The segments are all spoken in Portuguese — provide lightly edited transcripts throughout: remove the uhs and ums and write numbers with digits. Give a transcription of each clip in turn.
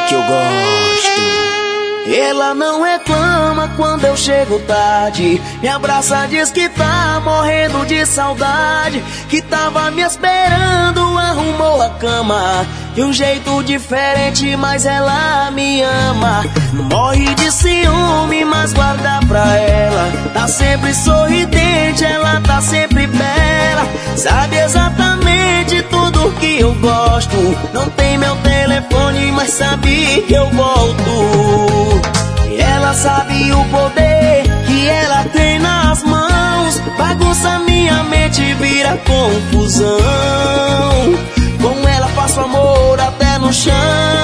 que eu gosto. Ela não reclama quando eu chego tarde, me abraça, diz que tá morrendo de saudade, que tava me esperando, arrumou a cama de um jeito diferente, mas ela me ama. Não morre de ciúme, mas guarda pra ela. Tá sempre sorridente, ela tá sempre bela. Sabe exatamente tudo que eu gosto. Não tem meu telefone, mas sabe que eu volto. E ela sabe o poder que ela tem nas mãos. Bagunça minha mente, vira confusão. Com ela faço amor até no chão.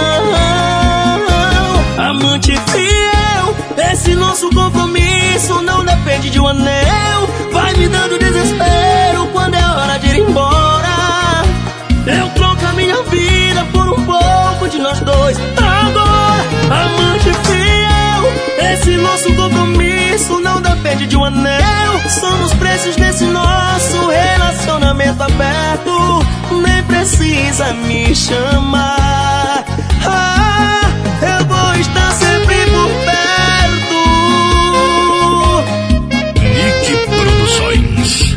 Amante fiel, esse nosso compromisso não depende de um anel. Vai me dando desespero quando é hora de ir embora. Eu troco a minha vida por um pouco de nós dois. Agora, amante fiel, esse nosso compromisso não depende de um anel. Somos preços desse nosso relacionamento aberto. Nem precisa me chamar. Eu vou estar sempre por perto. Nick Produções.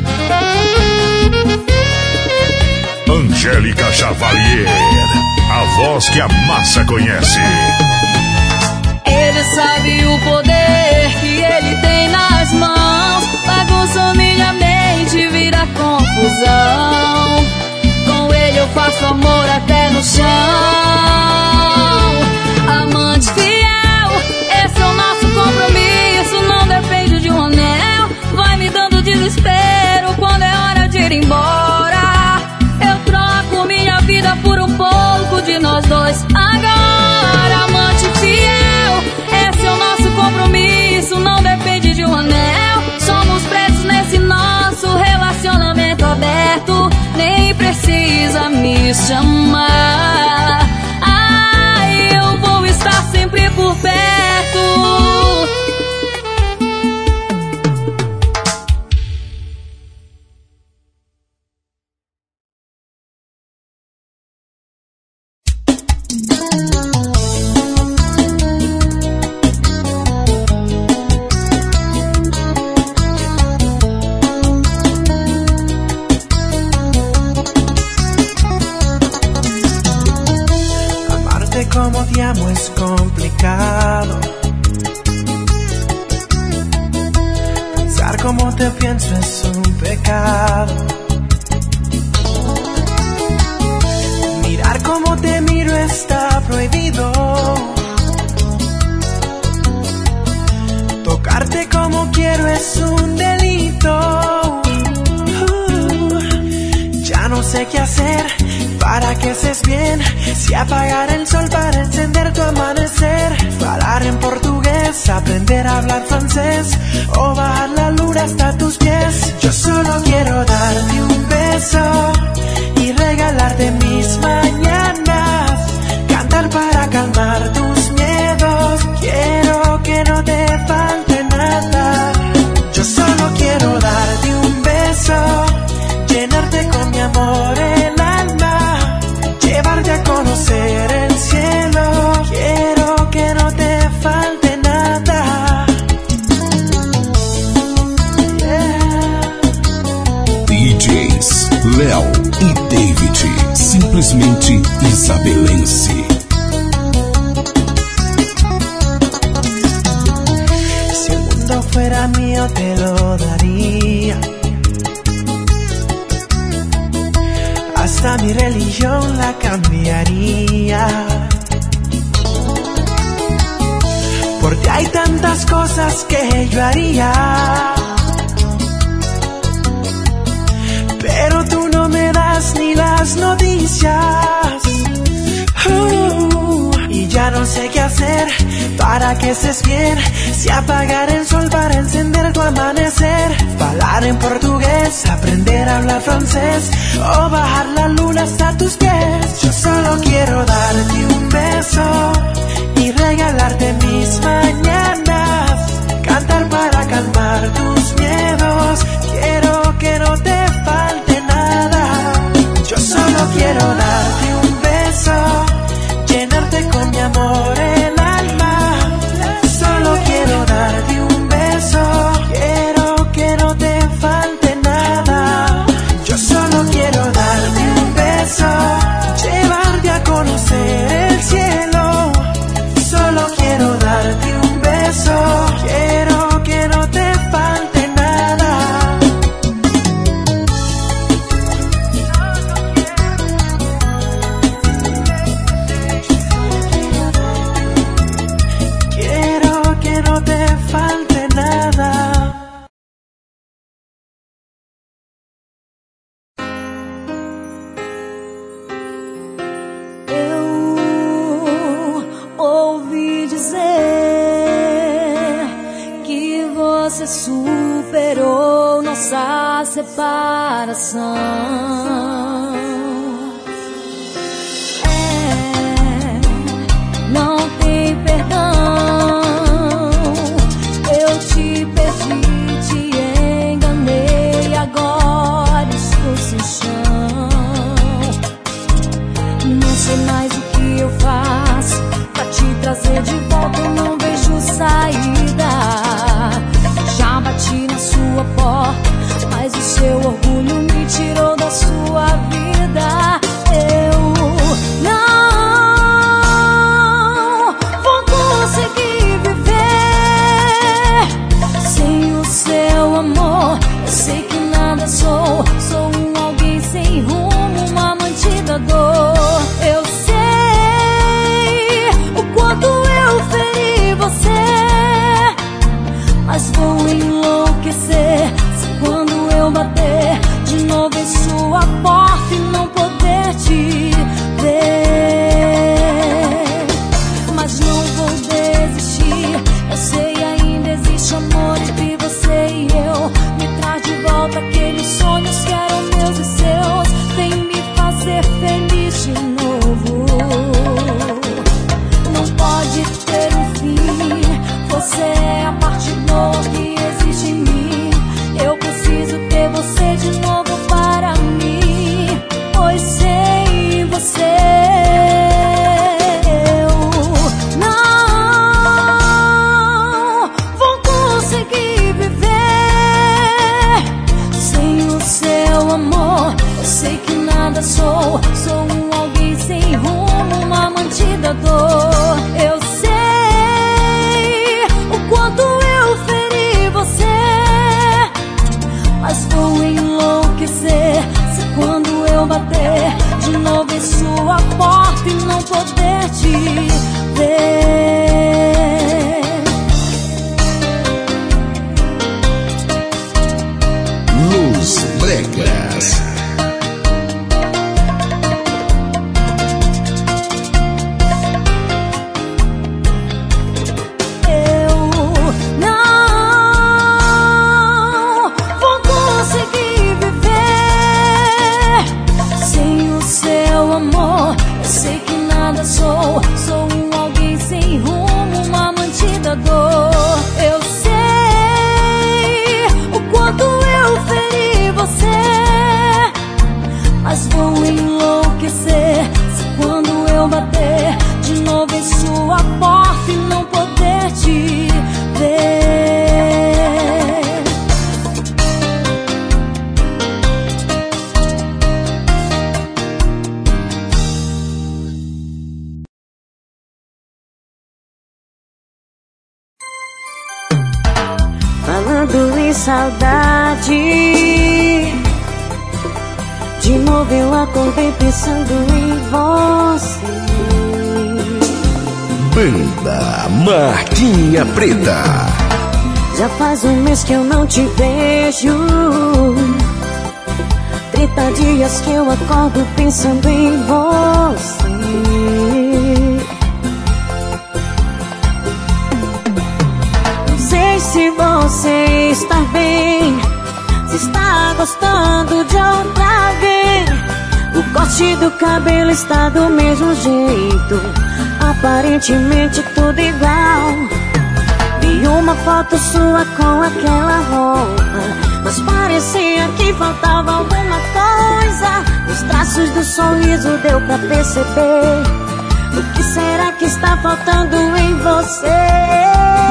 Angélica Chavalier, a voz que a massa conhece. Ele sabe o poder que ele tem nas mãos. Bagunça minha mente, vira confusão. Com ele eu faço amor até no chão. Amante fiel, esse é o nosso compromisso. Não depende de um anel. Vai me dando desespero quando é hora de ir embora. Eu troco minha vida por um pouco de nós dois. Agora, amante fiel, esse é o nosso compromisso. Não depende de um anel. Somos presos nesse nosso relacionamento aberto. Nem precisa me chamar. Eu vou estar sempre por perto. Como te amo es complicado. Pensar como te pienso es un pecado. Mirar como te miro está prohibido. Tocarte como quiero es un delito. Ya no sé qué hacer para que estés bien. Si apagar el sol para encender tu amanecer. Hablar en portugués, aprender a hablar francés. O bajar la luna hasta tus pies. Yo solo quiero darte un beso y regalarte mis mañanas. Cantar para calmar tus miedos. Quiero que no te falte nada. Yo solo quiero darte un beso, llenarte con mi amor el alma, llevarte a conocer el cielo. Quiero que no te falte nada. DJs Léo e David, simplesmente isabelense. Si el mundo fuera mío te lo daría. Hasta mi religión la cambiaría. Porque hay tantas cosas que yo haría, pero tú no me das ni las noticias. Y ya no sé qué hacer para que estés bien. Si apagar el sol para encender tu amanecer. Hablar en portugués, aprender a hablar francés. O bajar la luna hasta tus pies. Yo solo quiero darte un beso y regalarte mis mañanas. Cantar para calmar tus miedos. Quiero que no te falte nada. Yo solo quiero darte un beso, llenarte con mi amor você superou nossa separação. Não tem perdão. Eu te perdi, te enganei, agora estou sem chão. Não sei mais o que eu faço pra te trazer de volta, eu não vejo saída. Já bati na sua porta, mas o seu orgulho me tirou da sua vida. Eu não vou conseguir viver sem o seu amor. Eu sei que nada sou um alguém sem rumo, uma amante da dor. Eu sei o quanto eu feri você, mas vou enlouquecer se quando eu bater de novo em sua porta e não poder te ver. Mas não vou desistir, eu sei ainda existe amor entre você e eu. Me traz de volta aqueles sonhos que eram meus e seus. Vem me fazer feliz de novo. Não pode ter um fim, você é a parte boa que existe em mim. Eu preciso ter você de novo para mim, pois sem você eu não vou conseguir viver sem o seu amor. Eu sei que nada sou um alguém sem rumo, uma amante da dor. Eu sei o quanto eu feri você, mas vou enlouquecer se quando eu bater de novo em sua porta e não poder te ver. Los Bregas. Sou um alguém sem rumo, uma amante da dor. Eu sei o quanto eu feri você, mas vou enlouquecer se quando eu bater de novo em sua porta e não poder te ver. Falando em saudade, de novo eu acordei pensando em você. Banda Marquinha Preta. Já faz um mês que eu não te vejo, 30 dias que eu acordo pensando em você. Se você está bem, se está gostando de outra alguém, o corte do cabelo está do mesmo jeito, aparentemente tudo igual. Vi uma foto sua com aquela roupa, mas parecia que faltava alguma coisa. Nos traços do sorriso deu pra perceber. O que será que está faltando em você?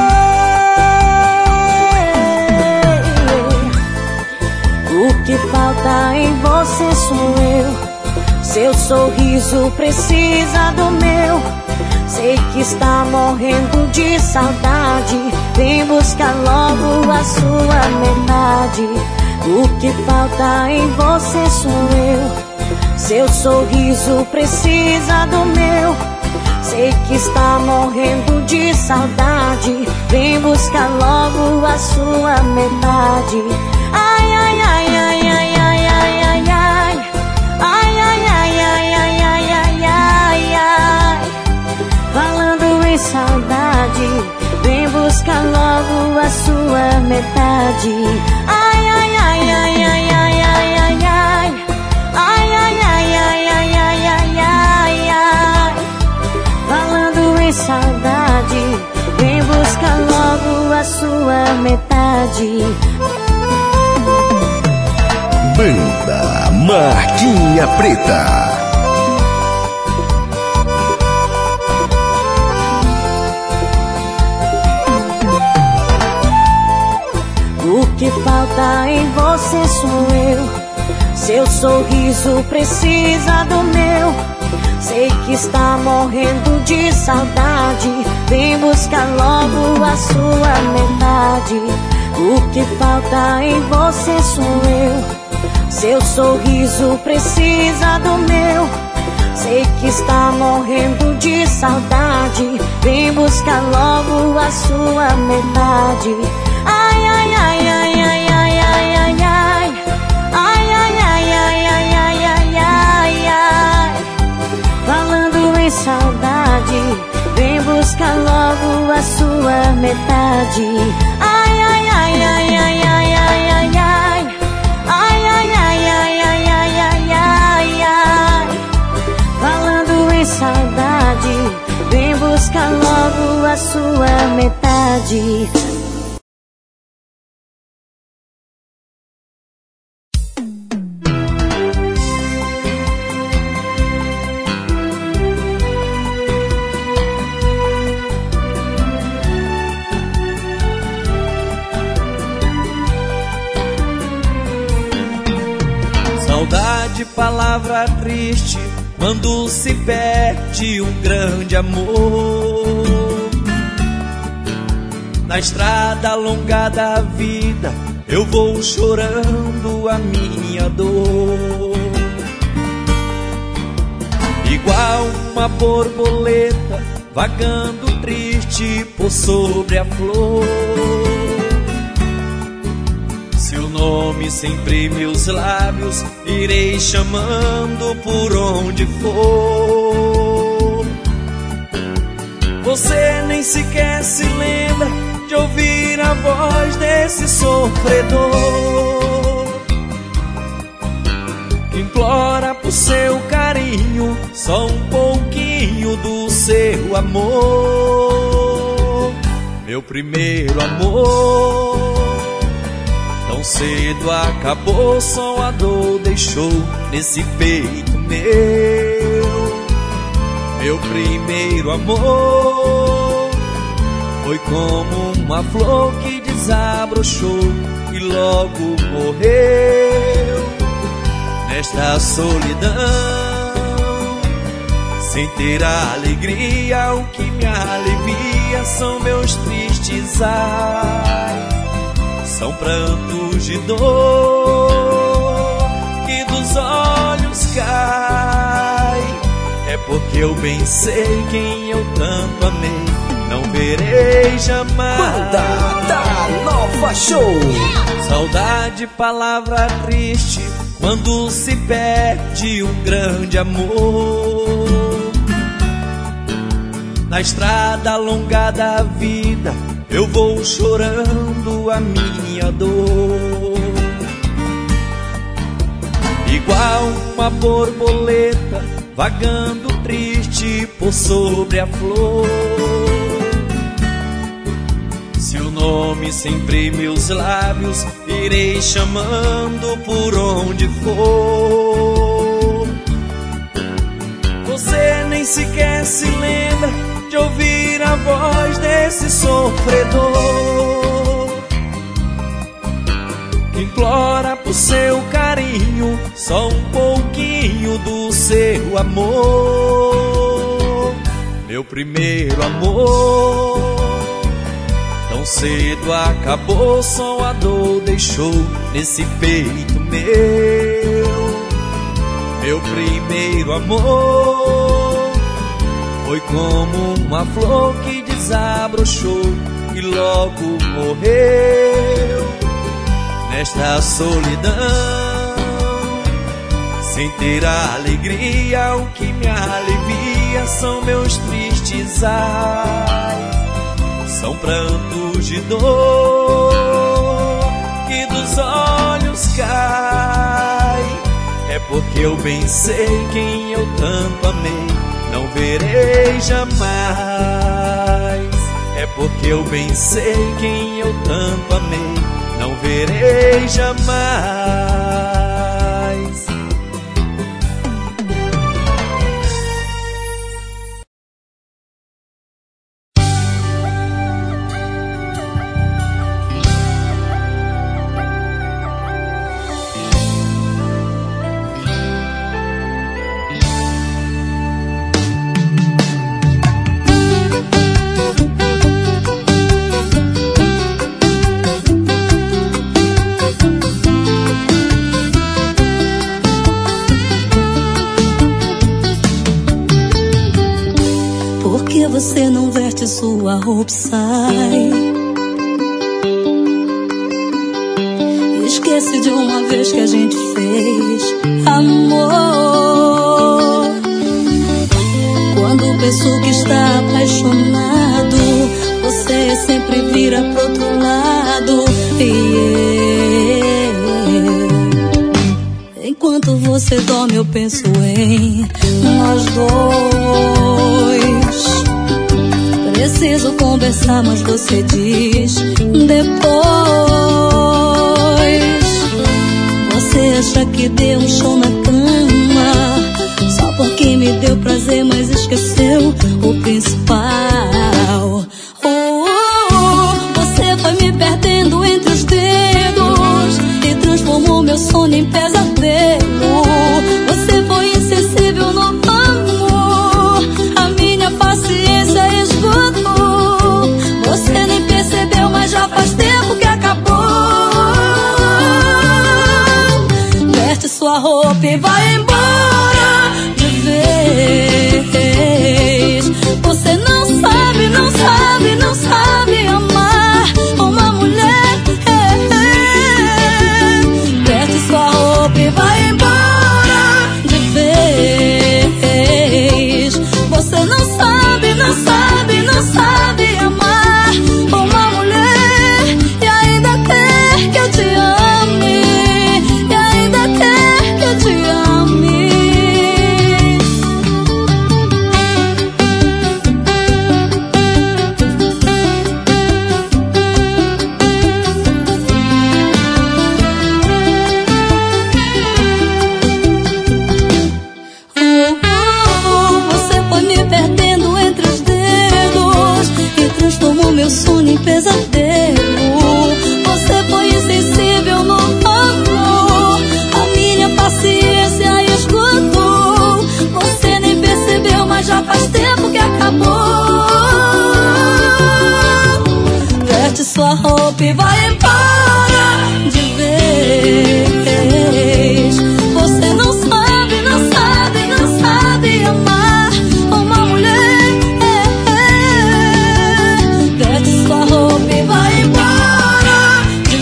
O que falta em você sou eu. Seu sorriso precisa do meu. Sei que está morrendo de saudade. Vem buscar logo a sua metade. O que falta em você sou eu. Seu sorriso precisa do meu. Sei que está morrendo de saudade. Vem buscar logo a sua metade. Ai, ai, ai, ai, ai, ai, ai, ai, ai. Ai, ai, ai, ai, ai, ai, ai, ai, ai. Falando em saudade, vem buscar logo a sua sua metade. Ai, ai, ai, ai, ai, ai, ai, ai, ai. Ai, ai, ai, ai, ai, ai, ai, ai, ai. Falando em saudade, vem buscar logo a sua metade. Banda Marquinha Preta. O que falta em você sou eu. Seu sorriso precisa do meu. Sei que está morrendo de saudade. Vem buscar logo a sua metade. O que falta em você sou eu. Seu sorriso precisa do meu. Sei que está morrendo de saudade. Vem buscar logo a sua metade. Ai, ai, ai, ai, ai, ai, ai, ai, ai. Ai, ai, ai, ai, ai, ai, ai, ai, ai. Falando em saudade, vem buscar logo a sua metade. Ai, ai, ai, ai, ai, ai, ai, ai, ai. Ai, ai, ai, ai, ai, ai, ai, ai, ai. Falando em saudade, vem buscar logo a sua metade. Saudade, palavra triste, quando se perde um grande amor. Na estrada longa da vida, eu vou chorando a minha dor. Igual uma borboleta, vagando triste por sobre a flor. Seu nome sempre em meus lábios, irei chamando por onde for. Você nem sequer se lembra de ouvir a voz desse sofredor, que implora por seu carinho, só um pouquinho do seu amor. Meu primeiro amor, tão cedo acabou, só a dor deixou nesse peito meu. Meu primeiro amor foi como uma flor que desabrochou e logo morreu. Nesta solidão, sem ter alegria, o que me alivia são meus tristes ais. São prantos de dor que dos olhos cai. É porque eu bem sei quem eu tanto amei, não verei jamais. Banda da Nova Show. Saudade, palavra triste, quando se perde um grande amor. Na estrada longa da vida, eu vou chorando a minha dor. Igual uma borboleta, vagando triste por sobre a flor. Seu nome sempre em meus lábios, irei chamando por onde for. Você nem sequer se lembra de ouvir a voz desse sofredor, que implora por seu carinho, só um pouquinho do seu amor. Meu primeiro amor, tão cedo acabou, só a dor deixou nesse peito meu. Meu primeiro amor foi como uma flor que desabrochou e logo morreu. Nesta solidão, sem ter alegria, o que me alivia são meus tristes ais. São prantos de dor que dos olhos cai. É porque eu bem sei quem eu tanto amei, não verei jamais. É porque eu bem sei quem eu tanto amei, não verei jamais. Você não veste sua roupa e sai. Esquece de uma vez que a gente fez amor. Quando penso que está apaixonado, você sempre vira pro outro lado. Enquanto você dorme eu penso em nós dois. Preciso conversar, mas você diz depois. Você acha que deu um show na cama só porque me deu prazer, mas esqueceu o principal. Você foi me perdendo entre os dedos e transformou meu sono em pesadelo. Você foi insensível no amor, a minha paciência esgotou. Você nem percebeu, mas já faz tempo que acabou. Veste sua roupa e vai embora de vez. Você não sabe, não sabe, não sabe amar uma mulher. Veste sua roupa e vai embora de vez. Você não sabe, não sabe, não sabe amar uma mulher. E ainda quer que eu te ame, e ainda quer que eu te ame. Você foi me perdendo entre os dedos e transformou meu sonho em pesadelo. Você foi insensível no amor, a minha paciência esgotou. Você nem percebeu, mas já faz tempo que acabou. Veste sua roupa e vai embora de vez. Você não sabe, não sabe, não sabe amar uma mulher. Veste sua roupa e vai embora de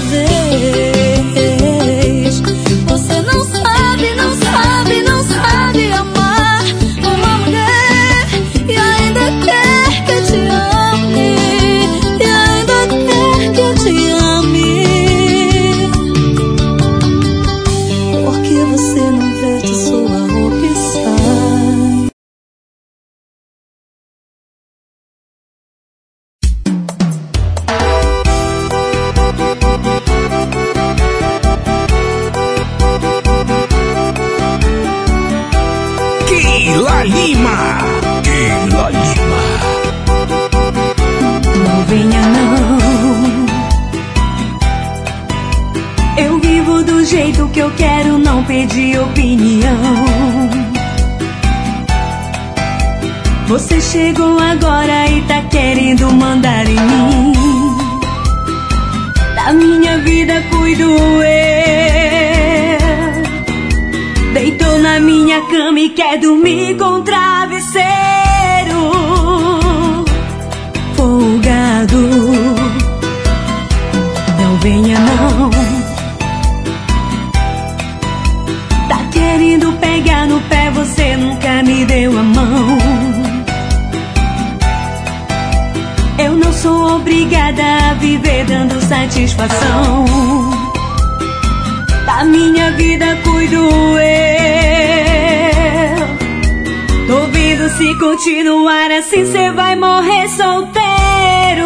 vez. Você não sabe, não sabe, não sabe amar uma mulher. E ainda quer que eu te ame, e ainda quer que eu te ame. Porque você não veste sua roupa e sai. Keila Lima. Keila Lima. Não venha não, eu vivo do jeito que eu quero, não pedi opinião. Você chegou agora e tá querendo mandar em mim. Da minha vida cuido eu. Deitou na minha cama e quer dormir com travesseiro folgado. Não venha não, tá querendo pegar no pé, você nunca me deu a mão. Eu não sou obrigada a viver dando satisfação. Da minha vida cuido eu. Duvido se continuar assim, cê vai morrer solteiro.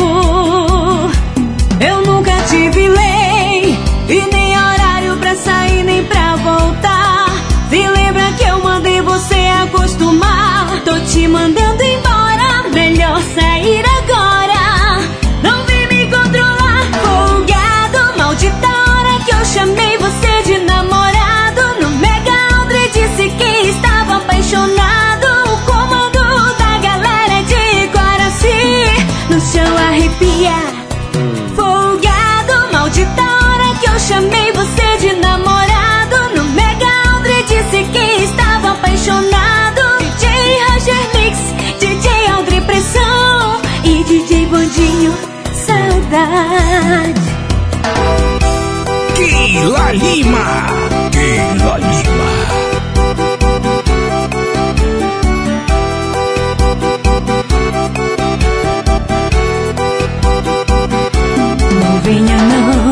Eu nunca tive lei e nem horário pra sair nem pra voltar. Se lembra que eu mandei você acostumar? Tô te mandando embora, melhor sair agora. Não vem me controlar, folgado. Maldita hora que eu chamei você de namorado. No Mega Aldre disse que estava apaixonado. O comando da galera de Guaraci no chão arrepia. Folgado, maldita hora que eu chamei você de namorado. No Mega Aldre disse que estava apaixonado. DJ Roger Mix, DJ Aldre Pressão e DJ Bandinho, saudade. Keila Lima, Keila Lima. Não venha não.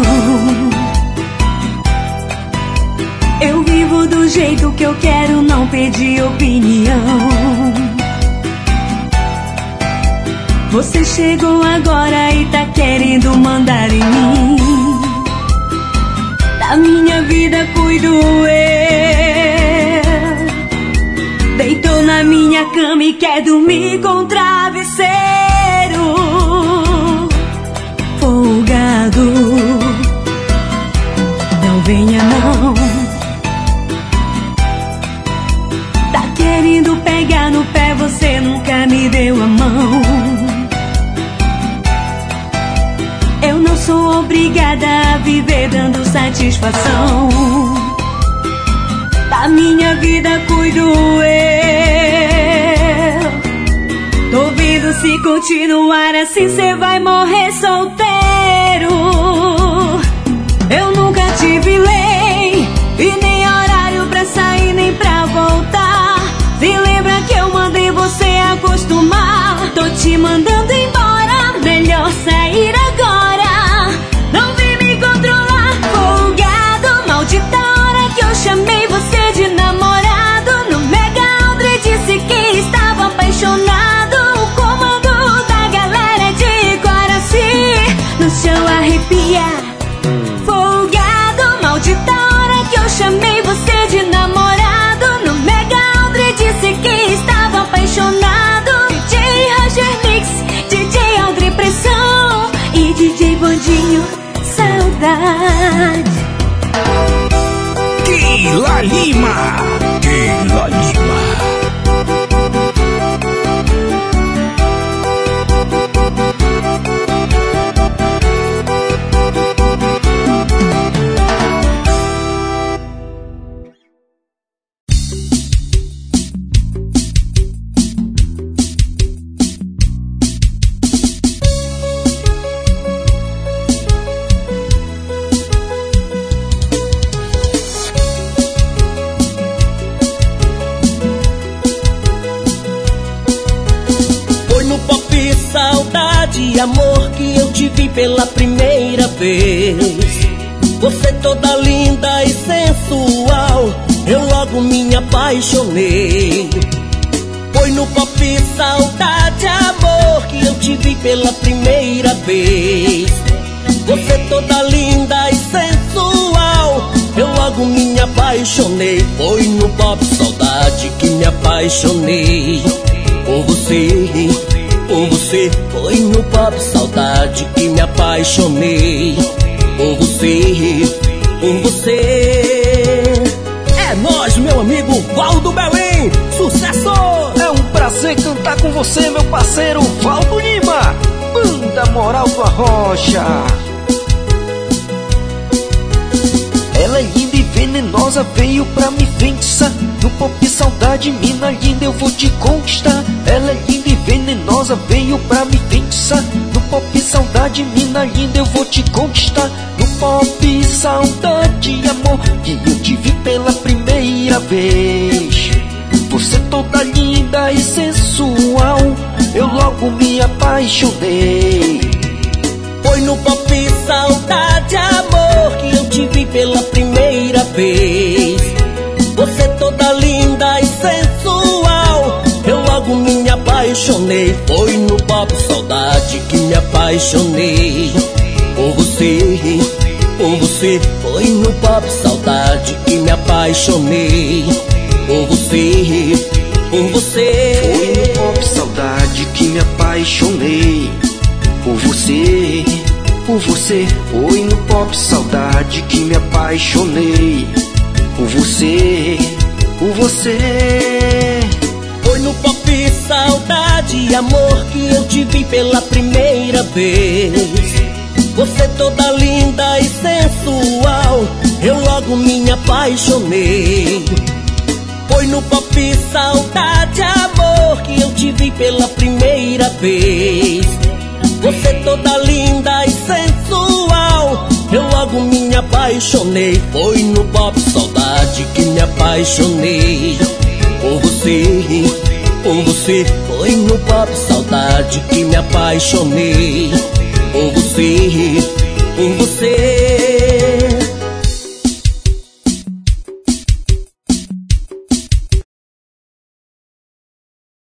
Eu vivo do jeito que eu quero, não pedi opinião. Você chegou agora e tá querendo mandar em mim. Da minha vida cuido eu. Deitou na minha cama e quer dormir com travesseiro. Folgado, não venha não. Tá querendo pegar no pé, você nunca me deu a mão. Eu não sou obrigada a viver dando satisfação. Da minha vida cuido eu. Duvido se continuar assim, cê vai morrer solteiro. Eu nunca tive lei e nem horário pra sair nem pra voltar. Se lembra que eu mandei você acostumar? Tô te mandando embora, melhor sair agora. Não vem me controlar, folgado. Maldita hora que eu chamei você de namorado. No Mega Aldre disse que estava apaixonado. O comando da galera de Guaraci no chão arrepia. Folgado, maldita hora que eu chamei você de namorado. No Mega Aldre disse que estava apaixonado. DJ Roger Mix, DJ Aldre Pressão e DJ Bandinho, saudade. Keila Lima, Keila Lima. Amor, que eu te vi pela primeira vez. Você toda linda e sensual, eu logo me apaixonei. Foi no pop Saudade, amor, que eu te vi pela primeira vez. Você toda linda e sensual, eu logo me apaixonei. Foi no pop Saudade que me apaixonei por você. Por você, foi no pop Saudade que me apaixonei. Por você, por você. É nóis, meu amigo Valdo Belém, sucesso! É um prazer cantar com você, meu parceiro Valdo Lima, Banda Moral do Arrocha. Ela é linda e venenosa, veio pra me enfeitiçar. No pop Saudade, mina linda, eu vou te conquistar. Ela é linda e venenosa, veio pra me enfeitiçar. No pop Saudade, mina linda, eu vou te conquistar. No pop Saudade, amor, que eu te vi pela primeira vez. Você toda linda e sensual, eu logo me apaixonei. Foi no pop Saudade, amor, que eu te vi pela primeira apaixonei. Foi no pop saudade que me apaixonei. Por você, por você. Foi no pop saudade que me apaixonei. Por você, por você. Foi no pop saudade que me apaixonei. Por você, por você. Foi no pop saudade que me apaixonei. Por você, por você. Foi no pop saudade, amor, que eu te vi pela primeira vez. Você toda linda e sensual, eu logo me apaixonei. Foi no pop saudade, amor, que eu te vi pela primeira vez. Você toda linda e sensual, eu logo me apaixonei. Foi no pop saudade que me apaixonei. Por você, por você. Foi no pop saudade que me apaixonei. Por você, por você.